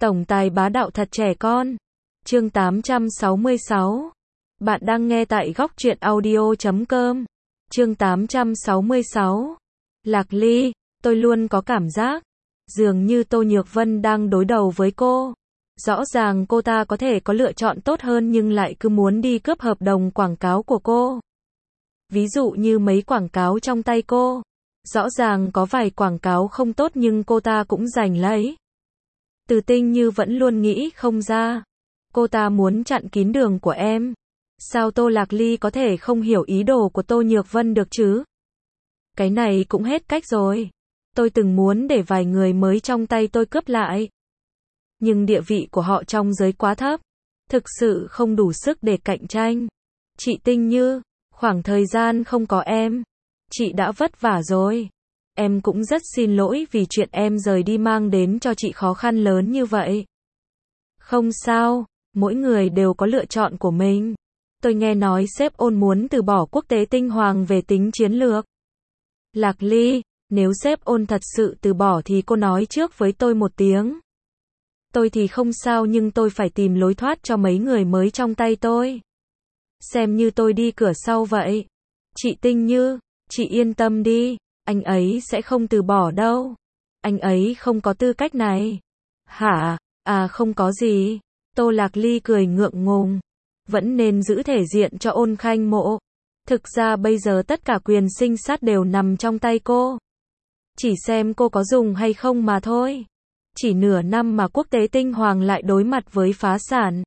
Tổng tài bá đạo thật trẻ con. Chương 866. Bạn đang nghe tại góc truyện audio.com. Chương 866. Lạc Ly, tôi luôn có cảm giác dường như Tô Nhược Vân đang đối đầu với cô. Rõ ràng cô ta có thể có lựa chọn tốt hơn nhưng lại cứ muốn đi cướp hợp đồng quảng cáo của cô. Ví dụ như mấy quảng cáo trong tay cô. Rõ ràng có vài quảng cáo không tốt nhưng cô ta cũng giành lấy. Từ Tinh Như vẫn luôn nghĩ không ra. Cô ta muốn chặn kín đường của em. Sao Tô Lạc Ly có thể không hiểu ý đồ của Tô Nhược Vân được chứ? Cái này cũng hết cách rồi. Tôi từng muốn để vài người mới trong tay tôi cướp lại. Nhưng địa vị của họ trong giới quá thấp. Thực sự không đủ sức để cạnh tranh. Chị Tinh Như, khoảng thời gian không có em, chị đã vất vả rồi. Em cũng rất xin lỗi vì chuyện em rời đi mang đến cho chị khó khăn lớn như vậy. Không sao, mỗi người đều có lựa chọn của mình. Tôi nghe nói sếp Ôn muốn từ bỏ quốc tế tinh hoàng về tính chiến lược. Lạc Ly, nếu sếp Ôn thật sự từ bỏ thì cô nói trước với tôi một tiếng. Tôi thì không sao nhưng tôi phải tìm lối thoát cho mấy người mới trong tay tôi. Xem như tôi đi cửa sau vậy. Chị Tinh Như, chị yên tâm đi, anh ấy sẽ không từ bỏ đâu. Anh ấy không có tư cách này. Hả? À không có gì. Tô Lạc Ly cười ngượng ngùng. Vẫn nên giữ thể diện cho Ôn Khanh Mộ. Thực ra bây giờ tất cả quyền sinh sát đều nằm trong tay cô. Chỉ xem cô có dùng hay không mà thôi. Chỉ nửa năm mà quốc tế tinh hoàng lại đối mặt với phá sản.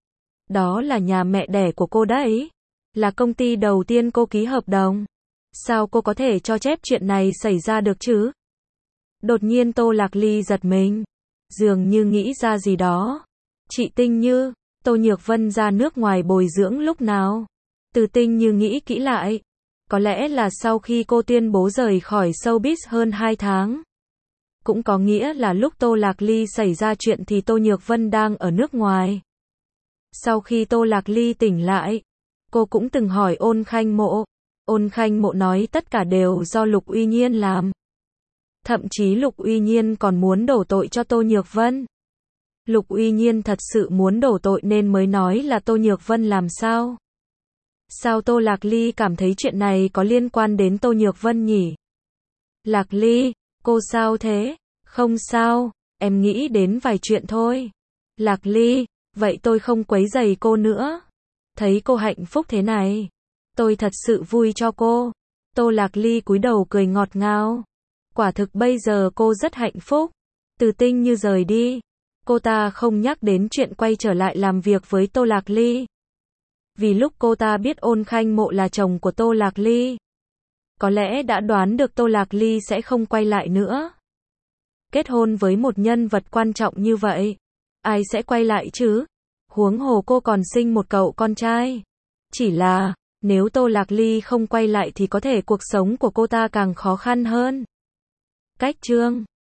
Đó là nhà mẹ đẻ của cô đấy. Là công ty đầu tiên cô ký hợp đồng. Sao cô có thể cho phép chuyện này xảy ra được chứ? Đột nhiên Tô Lạc Ly giật mình. Dường như nghĩ ra gì đó. Chị Tinh Như, Tô Nhược Vân ra nước ngoài bồi dưỡng lúc nào? Từ Tinh Như nghĩ kỹ lại. Có lẽ là sau khi cô tuyên bố rời khỏi showbiz hơn 2 tháng. Cũng có nghĩa là lúc Tô Lạc Ly xảy ra chuyện thì Tô Nhược Vân đang ở nước ngoài. Sau khi Tô Lạc Ly tỉnh lại, cô cũng từng hỏi Ôn Khanh Mộ. Ôn Khanh Mộ nói tất cả đều do Lục Uy Nhiên làm. Thậm chí Lục Uy Nhiên còn muốn đổ tội cho Tô Nhược Vân. Lục Uy Nhiên thật sự muốn đổ tội nên mới nói là Tô Nhược Vân làm sao? Sao Tô Lạc Ly cảm thấy chuyện này có liên quan đến Tô Nhược Vân nhỉ? Lạc Ly, cô sao thế? Không sao, em nghĩ đến vài chuyện thôi. Lạc Ly, vậy tôi không quấy rầy cô nữa. Thấy cô hạnh phúc thế này, tôi thật sự vui cho cô. Tô Lạc Ly cúi đầu cười ngọt ngào. Quả thực bây giờ cô rất hạnh phúc. Từ Tinh Như rời đi, cô ta không nhắc đến chuyện quay trở lại làm việc với Tô Lạc Ly. Vì lúc cô ta biết Ôn Khanh Mộ là chồng của Tô Lạc Ly, có lẽ đã đoán được Tô Lạc Ly sẽ không quay lại nữa. Kết hôn với một nhân vật quan trọng như vậy, ai sẽ quay lại chứ? Huống hồ cô còn sinh một cậu con trai. Chỉ là, nếu Tô Lạc Ly không quay lại thì có thể cuộc sống của cô ta càng khó khăn hơn. Cách chương